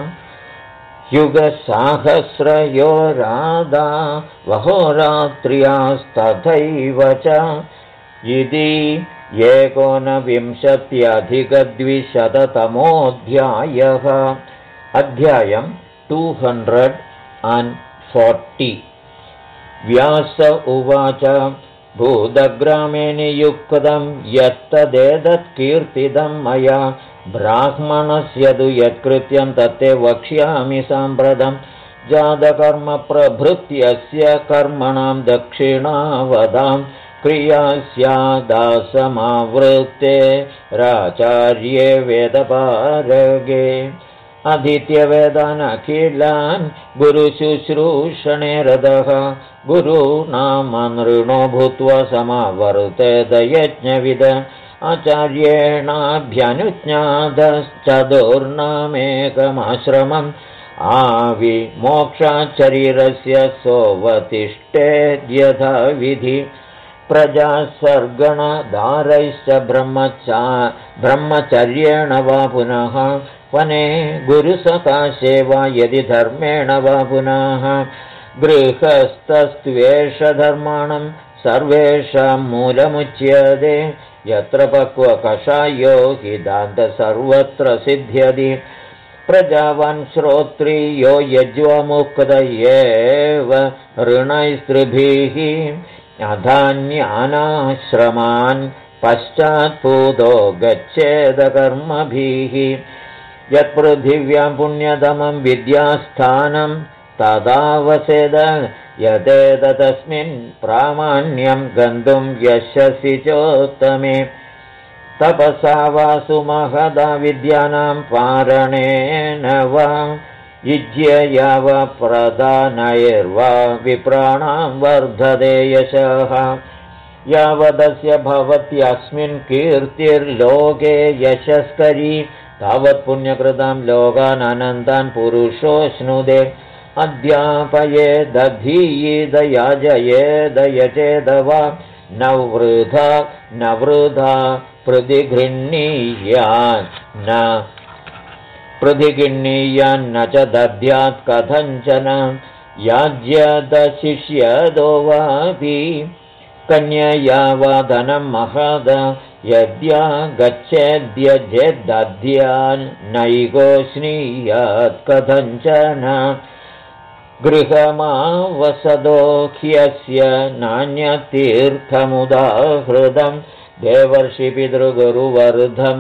युगसाहस्रयोरादा वहोरात्र्यास्तथैव च इति 19-200तमोऽध्यायः अध्यायं 240 व्यास उवाच भूतग्रामे नियुक्तं यत्तदेतत्कीर्तितं मया ब्राह्मणस्य तु यत्कृत्यं तत्ते वक्ष्यामि साम्प्रतं जातकर्मप्रभृत्यस्य कर्मणां दक्षिणावदां क्रिया स्यादासमावृत्ते राचार्ये वेदपारगे अधीत्यवेदानखिलान् गुरुशुश्रूषणे रतः गुरूणामनृणो भूत्वा समावर्तेत यज्ञविद आचार्येणाभ्यनुज्ञातश्चतुर्णामेकमाश्रमम् आविमोक्षाच्छरीरस्य सोऽवतिष्ठेद्यथा विधि प्रजासर्गणदारैश्च ब्रह्मचर्येण वा पुनः वने गुरुसकाशे वा यदि धर्मेण वा पुनः गृहस्थस्त्वेषधर्माणं सर्वेषां मूलमुच्यते यत्र पक्वकषायो हि दान्त सर्वत्र सिद्ध्यति प्रजावान् श्रोत्रियो यज्वमुक्त एव ऋणैस्त्रिभिः अधान्यानाश्रमान् पश्चात्पूतो गच्छेदकर्मभिः यत्पृथिव्यां पुण्यतमं विद्यास्थानं तदावसेद यदेतस्मिन् प्रामाण्यं गन्तुं यशसि चोत्तमे तपसा वा सुमहदा विद्यानां पारणेन वा युज्यया वा प्रदानैर्वा विप्राणां वर्धते यशः यावदस्य भवत्यस्मिन् कीर्तिर्लोके यशस्करी तावत् पुण्यकृतां लोकान् अनन्तान् पुरुषोऽश्नुते अध्यापयेदधीयेद याजयेद यचेद वा न वृथा प्रतिगृह्णीयान्न च दद्यात् कथञ्चन याज्यदशिष्यदो वापि कन्यया वा धनं महद यद्या गच्छेद्यजेद्दध्यान्नैको स्नीयात् कथञ्चन गृहमावसदो ह्यस्य नान्यतीर्थमुदाहृतं देवर्षिपितृगुरुवर्धं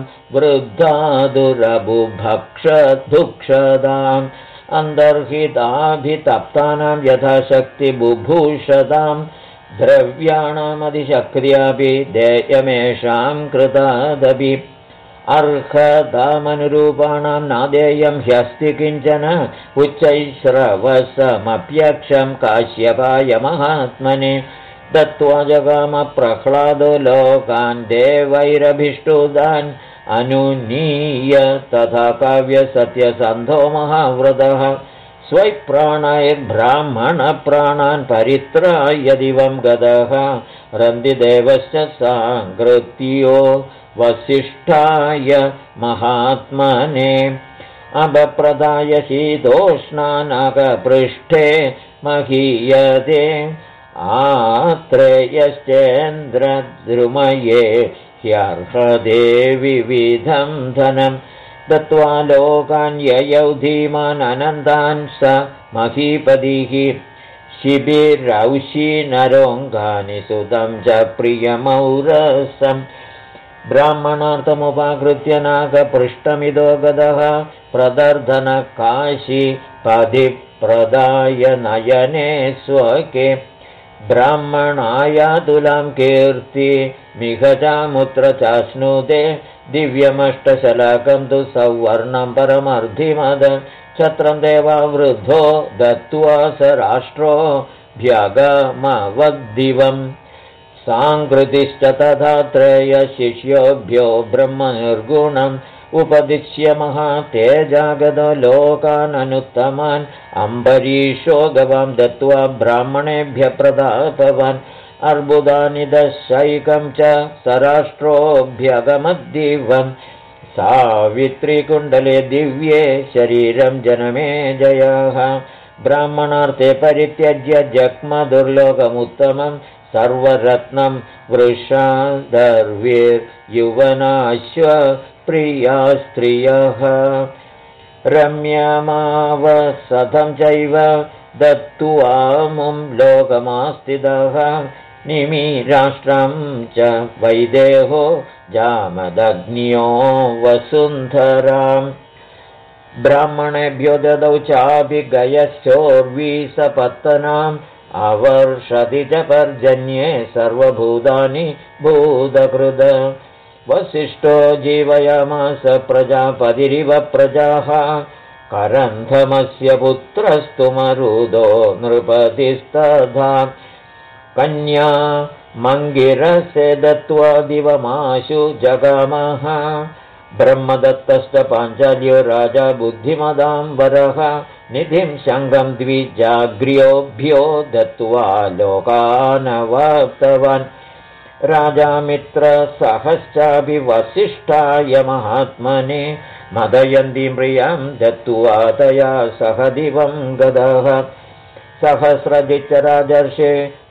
वृद्धादुरबुभक्षधुक्षदाम् अन्तर्हिताभितप्तानां यथाशक्तिबुभूषतां द्रव्याणामधिशक्त्यापि देयमेषां कृतादपि अर्हतामनुरूपाणां नादेयं ह्यस्ति किञ्चन उच्चैश्रवसमप्यक्षं काश्यपाय महात्मने दत्त्वा जगामप्रह्लादो लोकान् देवैरभिष्टुदान् अनुनीय तथा काव्यसत्यसन्धो महाव्रतः स्वैप्राणैर्ब्राह्मणप्राणान् परित्राय दिवं गतः रन्दिदेवश्च सांकृत्यो वसिष्ठाय महात्मने अभप्रदाय शीतोष्णानकपृष्ठे महीयते आत्रेयश्चेन्द्रद्रुमये ह्यर्हदे विविधं धनं दत्त्वा लोकान् ययौ धीमान् अनन्तान् स महीपतिः शिबिरौषि नरोङ्गानि सुतं च प्रियमौरसम् ब्राह्मणार्थमुपाकृत्य नागपृष्ठमिदो गतः प्रदर्धनकाशीपदि प्रदाय नयने स्वके ब्राह्मणायातुलां कीर्तिमिघचामुत्र चाश्नुते दिव्यमष्टशलाकं तु सौवर्णं परमर्धिमद छत्रं देवावृद्धो दत्त्वा स राष्ट्रो भ्यगमवद्दिवम् साङ्कृतिश्च तथा त्रयशिष्योभ्यो ब्रह्मनिर्गुणम् उपदिश्य महातेजागतो लोकाननुत्तमान् अम्बरीषो गवां दत्त्वा ब्राह्मणेभ्यः प्रदापवान् अर्बुदानि दशैकं च सराष्ट्रोऽभ्यगमद्दिवं सावित्रीकुण्डले दिव्ये शरीरं जनमे जयः ब्राह्मणार्थे परित्यज्य जग्मदुर्लोकमुत्तमं सर्वरत्नं वृषादर्वीर्युवनाश्व प्रिया स्त्रियः रम्यमावसतं चैव दत्त्वामुं लोकमास्तिदः निमिराष्ट्रं च वैदेहो जामदग्न्यो वसुन्धराम् ब्राह्मणेभ्यो ददौ चाभिगयश्चोर्वीसपत्तनाम् अवर्षति च पर्जन्ये सर्वभूतानि भूतकृद वसिष्ठो जीवयामास प्रजापतिरिव प्रजाः करन्धमस्य पुत्रस्तु मरुदो नृपतिस्तथा कन्या मङ्गिरसे दत्त्वा दिवमाशु जगामः ब्रह्मदत्तश्च पाञ्चाल्यो राजा बुद्धिमदां वरः निधिं शङ्गं द्विजाग्र्योभ्यो दत्त्वा लोकानवाप्तवान् राजा मित्रसहश्चापि वसिष्ठाय महात्मने मदयन्तीं प्रियां दत्त्वा तया सह दिवं गदः सहस्रजिच्च राजर्षे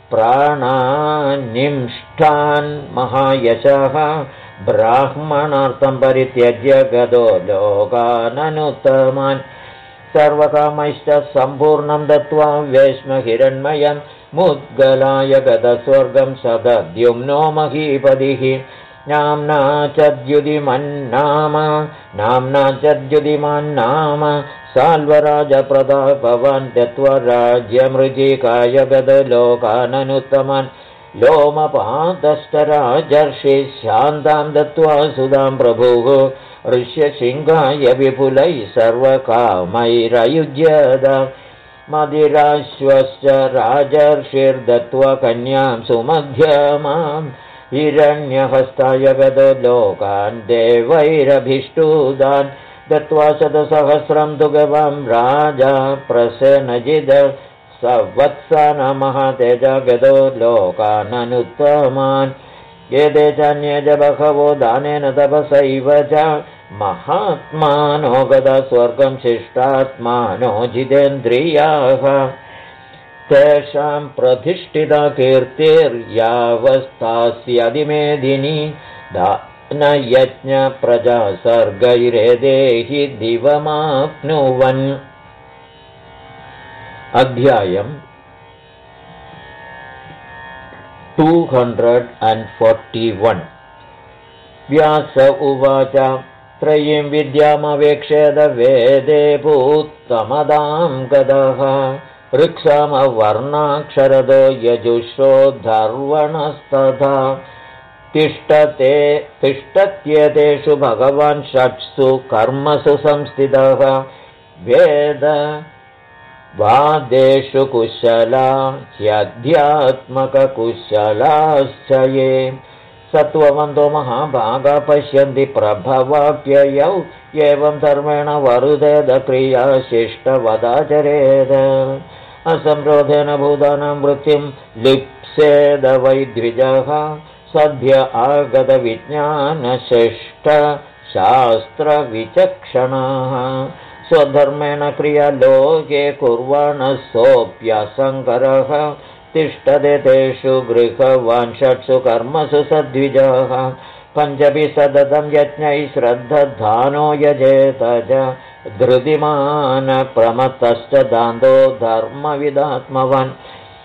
प्राणान्निष्ठान् महायशः ब्राह्मणार्थं परित्यज्य गदो लोकाननुत्तमान् सर्वकामैश्च सम्पूर्णं दत्त्वा वेश्महिरण्मयं मुद्गलाय गदस्वर्गं सदद्युम्नो महीपतिः नाम्ना च द्युतिमन्नाम साल्वराजप्रतापवान् दत्त्वा राज्यमृजिकाय गदलोकाननुत्तमान् लोमपातश्च राजर्षि शान्तां दत्त्वा सुधां प्रभुः ऋष्यशृङ्गाय विपुलैः सर्वकामैरयुज्यत मदिराश्वश्च राजर्षिर्दत्त्वा कन्यां सुमध्यमां हिरण्यहस्ताय गदो लोकान् देवैरभीष्टुदान् दत्त्वा शतसहस्रं तु गवां राजा प्रसेनजिद सवत्सानमः तेजा गदो लोकाननुत्तमान् एते चान्ये च बहवो दानेन तपसैव च महात्मानो गदा स्वर्गं शिष्टात्मानो जितेन्द्रियाः तेषां प्रतिष्ठिता कीर्तिर्यावस्तास्यदिमेदिनी दानयज्ञप्रजासर्गैरेदेहि दिवमाप्नुवन् अध्यायम् 241 व्यास उवाच त्रयीं विद्यामवेक्षेद वेदे भूत्तमदां गदः ऋक्सामवर्णाक्षरदो यजुषो धर्वणस्तथा तिष्ठत्येतेषु भगवान् षट्सु कर्मसु संस्थितः वेद वादेषु कुशला ह्यध्यात्मककुशलाश्च ये सत्त्ववन्तो महाभागा पश्यन्ति प्रभवाप्ययौ एवं धर्मेण वरुदेद क्रिया शिष्टवदाचरेद असंरोधेन भूतानां वृत्तिं लिप्सेद वै द्विजः सद्य आगतविज्ञानशिष्टशास्त्रविचक्षणाः स्वधर्मेण क्रिया लोके कुर्वाणः सोऽप्यसङ्करः तिष्ठते तेषु गृहवान् षट्सु कर्मसु सद्विजः पञ्चभिः सततं यज्ञैः श्रद्धधानो यजेत च धृतिमानप्रमत्तश्च दान्तो धर्मविदात्मवान्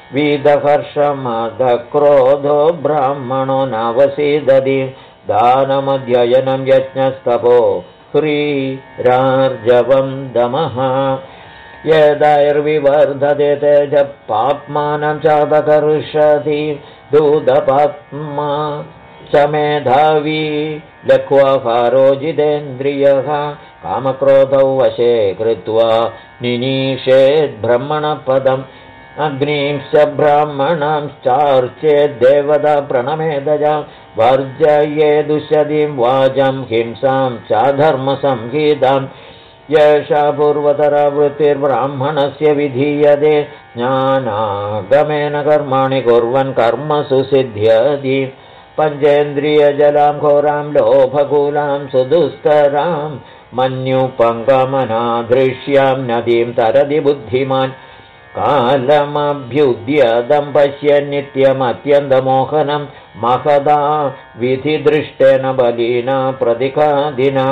वीदहर्षमदक्रोधो ब्राह्मणो नावसीदति दानमध्ययनं यज्ञस्तपो ह्रीरार्जवं दमः यदैर्विवर्धते तेज पाप्मानं चापकर्षति दूतपाप्मा च मेधावी लक्वाहारो जितेन्द्रियः कामक्रोधौ वशे कृत्वा निनीषेद्ब्रह्मणपदं अग्निंश्च ब्राह्मणांश्चार्चेद्देवता प्रणमेदजा वर्जयेदुषदीं वाचं हिंसां चाधर्मसंहिताम् येषा पूर्वतरा वृत्तिर्ब्राह्मणस्य विधीयते ज्ञानागमेन कर्माणि कुर्वन् कर्मसु सिद्ध्यति पञ्चेन्द्रियजलां घोरां लोभकूलां सुदुस्तरां मन्युपङ्गमनादृश्यां नदीं तरति बुद्धिमान् कालमभ्युद्यतं पश्यन् नित्यमत्यन्तमोहनं महदा विधिदृष्टेन बलिना प्रतिकादिना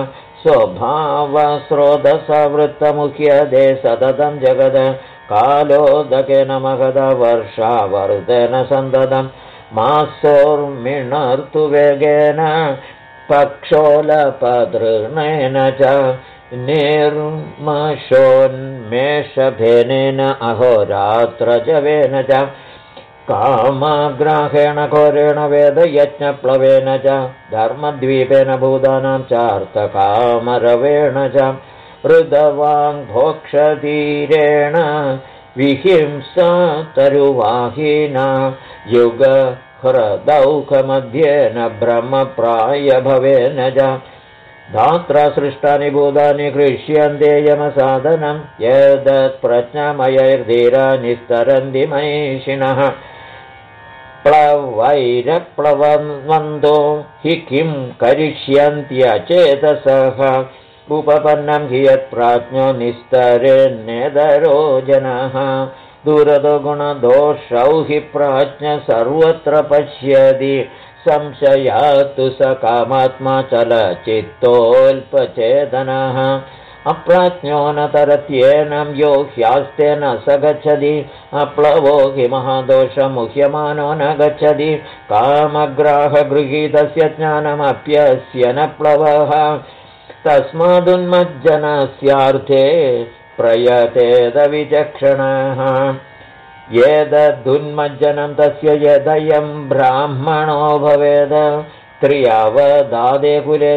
स्वभावस्रोतसवृत्तमुह्यते सततं जगद कालोदकेन महदा वर्षावर्तेन सन्ततं मासोर्मिणर्तुवेगेन पक्षोलपदृणेन च निर्मशोन्मेषभेनेन अहोरात्रजवेन च कामग्राहेण घोरेण वेदयज्ञप्लवेन च धर्मद्वीपेन भूतानां चार्थकामरवेण च हृदवाङ्भोक्षधीरेण विहिंसा तरुवाहिना युगह्रदौखमध्येन ब्रह्मप्रायभवेन च धात्रा सृष्टानि भूतानि कृष्यन्ते यमसाधनं यदत्प्रज्ञामयैर्धीरा निस्तरन्ति महीषिणः प्लवैरप्लवन्तो हि किं करिष्यन्त्यचेतसः उपपन्नं हि यत्प्राज्ञो निस्तरेन्नेदरो जनः दूरतो गुणदोषौ हि प्राज्ञ सर्वत्र पश्यति संशयात्तु स कामात्मा चलचित्तोऽल्पचेतनः अप्राज्ञो न तरत्येनं यो ह्यास्तेन स गच्छति अप्लवो हि महादोषमुह्यमानो न गच्छति कामग्राहगृहीतस्य ज्ञानमप्यस्य न प्लवः तस्मादुन्मज्जनस्यार्थे प्रयतेद विचक्षणः येदुन्मज्जनं तस्य यदयं ब्राह्मणो भवेद त्रियावदादे कुले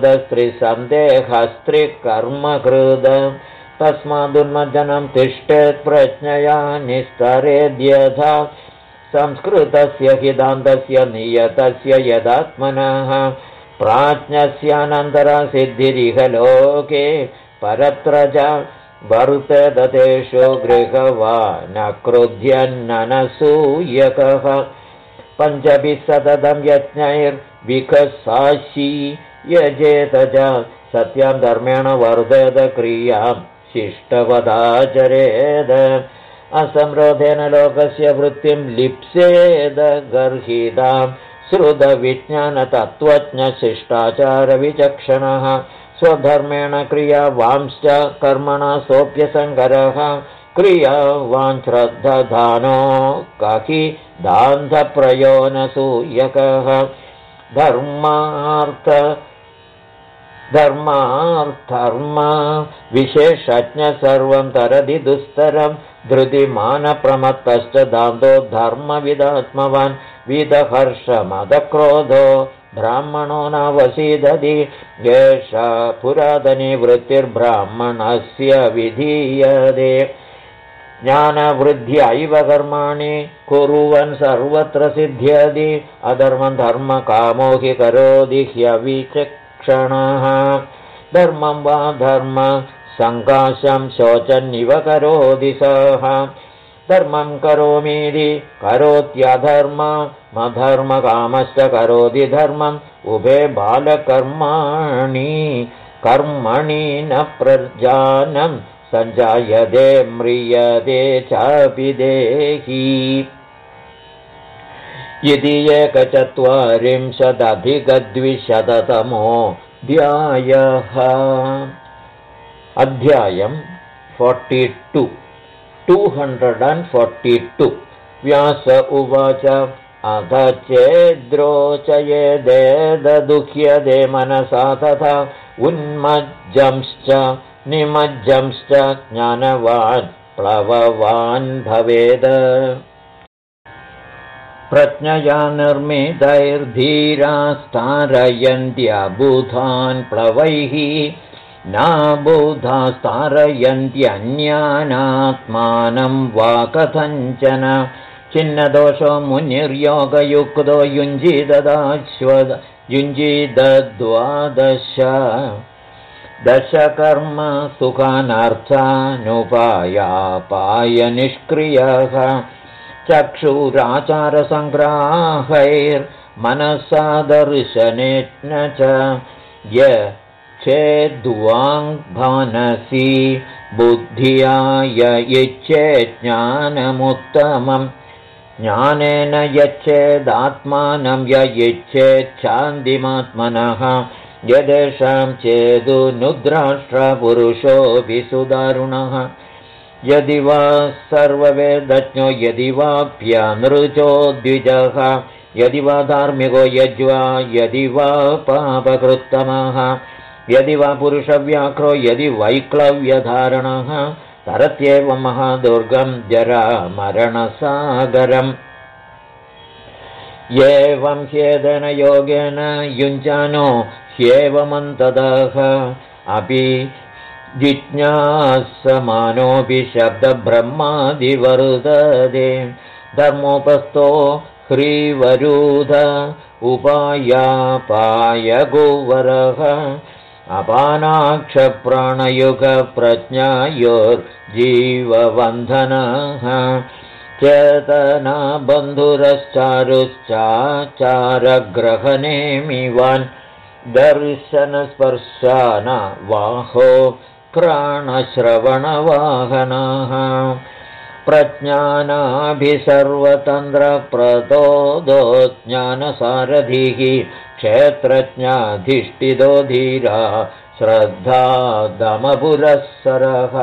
जातस्त्रिसन्देहस्त्रिकर्मकृद तस्मादुन्मज्जनं तिष्ठेत् प्रज्ञया निस्तरेद्यथा संस्कृतस्य हितान्तस्य नियतस्य यदात्मनः प्राज्ञस्यानन्तरा सिद्धिरिह लोके परत्र च वर्ततेषु गृहवान् क्रुध्यन्ननसूयकः पञ्चभिः सततं यज्ञैर्विकसाशी यजेत च सत्यां धर्मेण वर्धेत क्रियां शिष्टवदाचरेद असंरोधेन लोकस्य वृत्तिं लिप्सेद गर्हितां श्रुतविज्ञानतत्त्वज्ञशिष्टाचारविचक्षणः स्वधर्मेण क्रियावांश्च कर्मणा सोऽप्यसङ्करः क्रियावान् श्रद्धधानो कहि दान्धप्रयोनसूयकः धर्म विशेषज्ञ सर्वं तरति दुस्तरं धृतिमानप्रमत्तश्च दान्तो धर्मविदात्मवान् विदहर्षमदक्रोधो ब्राह्मणो न वसीदति येषा पुरातनी वृत्तिर्ब्राह्मणस्य विधीयते ज्ञानवृद्ध्यैव कर्माणि कुर्वन् सर्वत्र सिद्ध्यति अधर्मं धर्मकामो हि करोति ह्यविचक्षणः धर्मं वा धर्म सङ्काशं शोचन्निव करोति सः धर्मं करोमीति करोत्यधर्ममधर्मकामश्च करोति धर्मम् उभे कर्मणि न प्रजानं सञ्जायते म्रियते चापि देहि इति 1,40,200 अध्यायं 242 व्यास उवाच अथ चेद्रोचयेदेदुह्यते मनसा तथा उन्मज्जंश्च निमज्जंश्च ज्ञानवान् प्लववान् भवेद प्रज्ञया निर्मितैर्धीरास्तारयन्त्यबुधान् प्लवैः नाबुधास्तारयन्त्यन्यानात्मानं वा कथञ्चन छिन्नदोषो मुनिर्योगयुक्तो युञ्जीदद्वादश दशकर्म सुखानार्थानुपायापायनिष्क्रियः चक्षुराचारसङ्ग्राहैर्मनसा दर्शनेन च यच्छेद्वाङ्भानसि बुद्धिया य इच्छेज्ञानमुत्तमम् ज्ञानेन यच्छेदात्मानं य इच्छेच्छान्तिमात्मनः यदेषां चेदुनुद्राष्ट्रपुरुषोऽपि सुदारुणः यदि वा सर्ववेदज्ञो यदि वाप्यनृचो द्विजः यदि वा धार्मिको यज्वा यदि वा पापकृत्तमः यदि वा पुरुषव्याघ्रो यदि वैक्लव्यधारणः तरत्येव महादुर्गं जरामरणसागरम् एवं ह्येदेन योगेन युञ्जानो ह्येवमन्ततः अपि जिज्ञासमानोऽपि शब्दब्रह्मादिवर्तते धर्मोपस्थो ह्रीवरूध उपायापायगुवरः अपानाक्षप्राणयुगप्रज्ञायोर्जीवबन्धनः चेतना बन्धुरश्चारुश्चाचारग्रहणेमिवान् दर्शनस्पर्शान वाहो क्राणश्रवणवाहनः प्रज्ञानाभिसर्वतन्त्रप्रतोदो ज्ञानसारथिः क्षेत्रज्ञाधिष्ठितो धीरा श्रद्धा दमपुरःसरः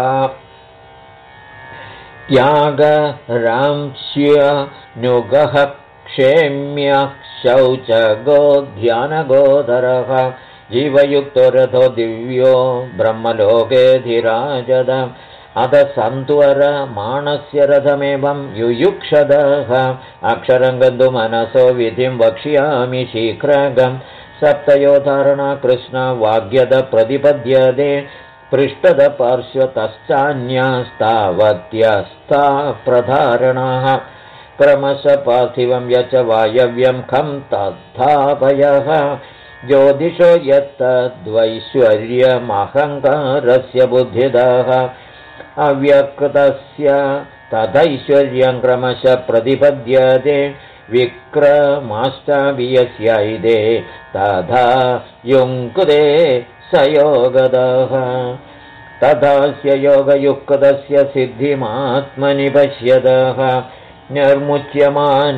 त्यागरांस्यनुगः क्षेम्यः शौचगो ध्यानगोदरः जीवयुक्तो रथो दिव्यो ब्रह्मलोकेऽधिराजद अथ सन्त्वरमाणस्य रथमेवं युयुक्षदः अक्षरं गन्तुमनसो विधिं वक्ष्यामि शीघ्रगम् सप्तयोधारणा कृष्ण वाग्यद प्रतिपद्यते पृष्ठद पार्श्वतश्चान्यास्तावत्यस्ता प्रधारणाः क्रमशः पार्थिवं यच वायव्यं खं तद्धापयः ज्योतिषो यत्तद्वैश्वर्यमहङ्कारस्य बुद्धिदः अव्यक्तस्य तदैश्वर्यं क्रमशः प्रतिपद्यते विक्रमाष्टाभियस्यैदे तथा युङ्क्ते स योगदः तथास्य योगयुक्तस्य सिद्धिमात्मनि पश्यतः निर्मुच्यमान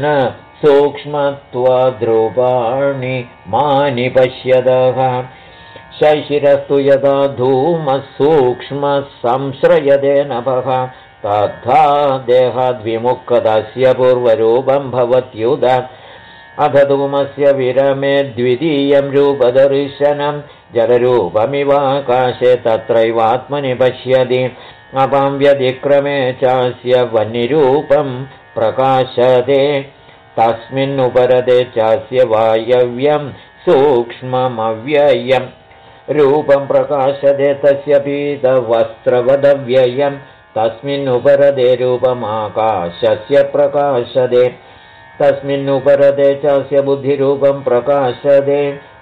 सूक्ष्मत्वाद्रूपाणि मानि पश्यतः शैशिरस्तु यदा धूमः सूक्ष्मः संश्रयते नभः तथा देहाद्विमुक्तस्य पूर्वरूपं भवत्युद अथ धूमस्य विरमे द्वितीयं रूपदर्शनं जलरूपमिवाकाशे तत्रैवात्मनि पश्यति अपां व्यतिक्रमे चास्य वह्निरूपं प्रकाशते तस्मिन्नुपरते चास्य वायव्यं सूक्ष्ममव्ययम् रूपं प्रकाशते तस्य पीतवस्त्रवदव्ययं तस्मिन्नुपरते रूपमाकाशस्य प्रकाशते तस्मिन्नुपरते चास्य बुद्धिरूपं प्रकाशते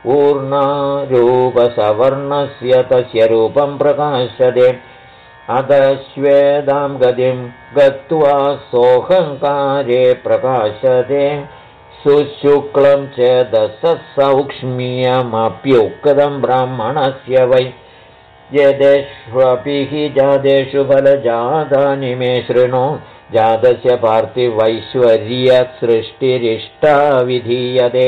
ऊर्णारूपसवर्णस्य तस्य रूपं प्रकाशते अधश्वेदां गतिं गत्वा सोऽहङ्कारे प्रकाशते सुशुक्लं चेदससौक्ष्म्यमप्युक्तं ब्राह्मणस्य वै यदेष्वपि हि जातेषु फलजातानि मे शृणु जातस्य पार्थिवैश्वर्यसृष्टिरिष्टा विधीयते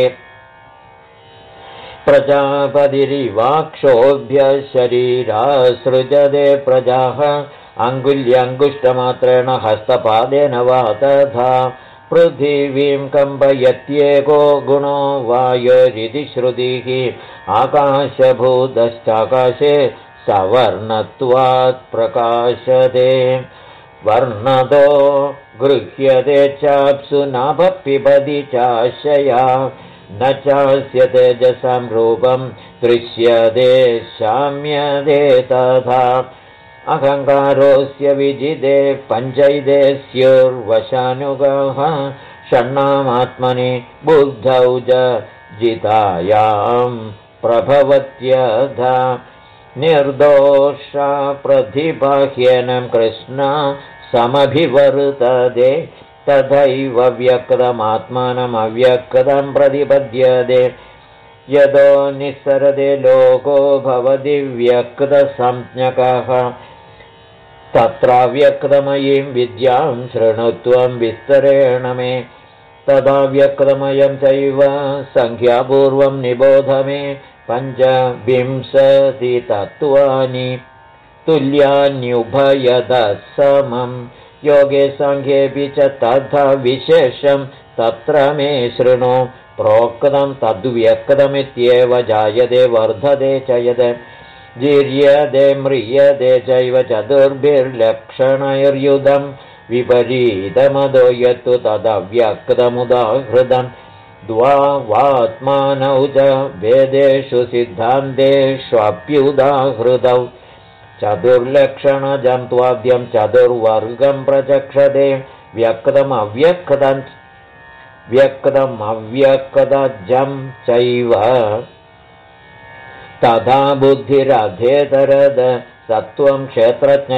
प्रजापतिरिवाक्षोभ्यः शरीरासृजते प्रजाः अङ्गुल्यङ्गुष्टमात्रेण हस्तपादेन वा तथा पृथिवीं कम्पयत्येको गुणो वायोरिति श्रुतिः आकाशभूतश्चाकाशे सवर्णत्वात् प्रकाशते वर्णतो गृह्यते चाप्सु नाभः पिबति चाशया न चास्य तेजसां रूपं दृश्यते शाम्यते तथा अहङ्कारोऽस्य विजिते पञ्चैते स्युर्वशानुगः षण्णामात्मनि बुद्धौ च जितायां प्रभवत्यधा निर्दोषा प्रतिबाह्यनं कृष्णा समभिवर्तते तथैव व्यक्तमात्मानमव्यक्तं प्रतिपद्यते यतो निस्सरते लोको भवति व्यक्तसंज्ञकः तत्राव्यक्तमयीं विद्यां शृणुत्वं विस्तरेण मे तदा व्यक्तमयं चैव संख्यापूर्वं निबोध मे 25 तत्त्वानि तुल्यान्युभयतः समं योगे साङ्ख्येऽपि च तथा विशेषं तत्र मे शृणु प्रोक्तं तद्व्यक्तमित्येव जायते वर्धते च यत् जीर्यते म्रियते चैव चतुर्भिर्लक्षणैर्युधं विपरीतमदो यत्तु तदव्यक्तमुदाहृतं द्वावात्मानौ च वेदेषु सिद्धान्तेष्वप्युदाहृतौ चतुर्लक्षणजं त्वाद्यं चतुर्वर्गं प्रचक्षते व्यक्तमव्यक्तजं चैव तथा बुद्धिरधेतरद सत्त्वं क्षेत्रज्ञ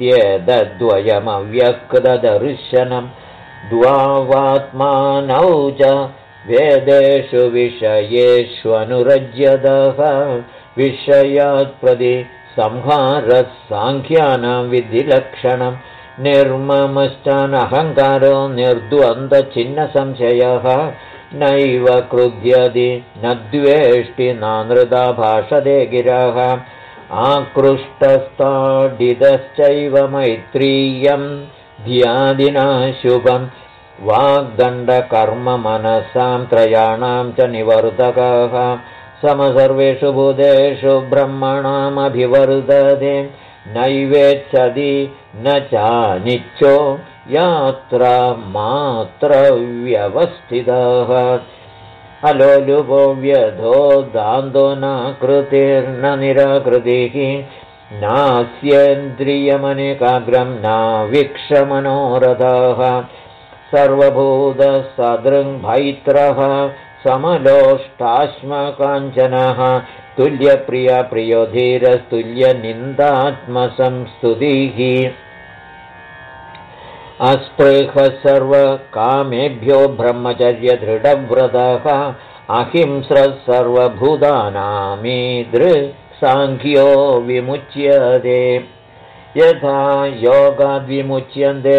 इत्येतद्वयमव्यक्तदर्शनं द्वावात्मानौ च वेदेषु विषयेष्वनुरज्यतः विषयात् प्रति संहारः साङ्ख्यानां विधिलक्षणं निर्ममश्चानहङ्कारो निर्द्वन्द्वचिह्नसंशयः नैव क्रुध्यति न द्वेष्टि नानृता भाषते गिरः आकृष्टस्ताडितश्चैव मैत्रीयं ध्यादिना शुभं वाग्दण्डकर्म मनसां त्रयाणां च निवर्तकः समसर्वेषु भूतेषु ब्रह्मणामभिवर्धते नैवेच्छति न चानिच्छो यात्र मात्र व्यवस्थितः अलोलुपो व्यधो दान्तो नाकृतिर्न निराकृतिः नास्येन्द्रियमनेकाग्रं नावीक्षमनोरथः सर्वभूतसदृङ्भैत्रः समलोष्टाश्मकाञ्चनः तुल्यप्रिया प्रियो धीरस्तुल्यनिन्दात्मसंस्तुतिः अस्पृहः सर्वकामेभ्यो ब्रह्मचर्यदृढव्रतः अहिंस्रः सर्वभूतानामीदृक्साङ्ख्यो विमुच्यते यथा योगाद्विमुच्यन्ते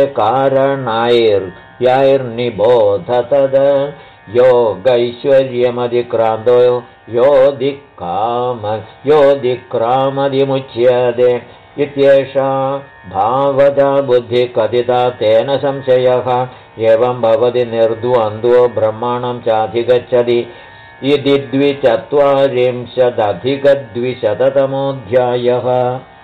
कारणैर्यैर्निबोध तद योगैश्वर्यमधिक्रान्तो योदिक्रामधिमुच्यते इत्येषा भावदा बुद्धिकथिता तेन संशयः एवं भवति निर्द्वन्द्वो ब्रह्माणं चाधिगच्छति इति 240 अधिक 200तमोऽध्यायः।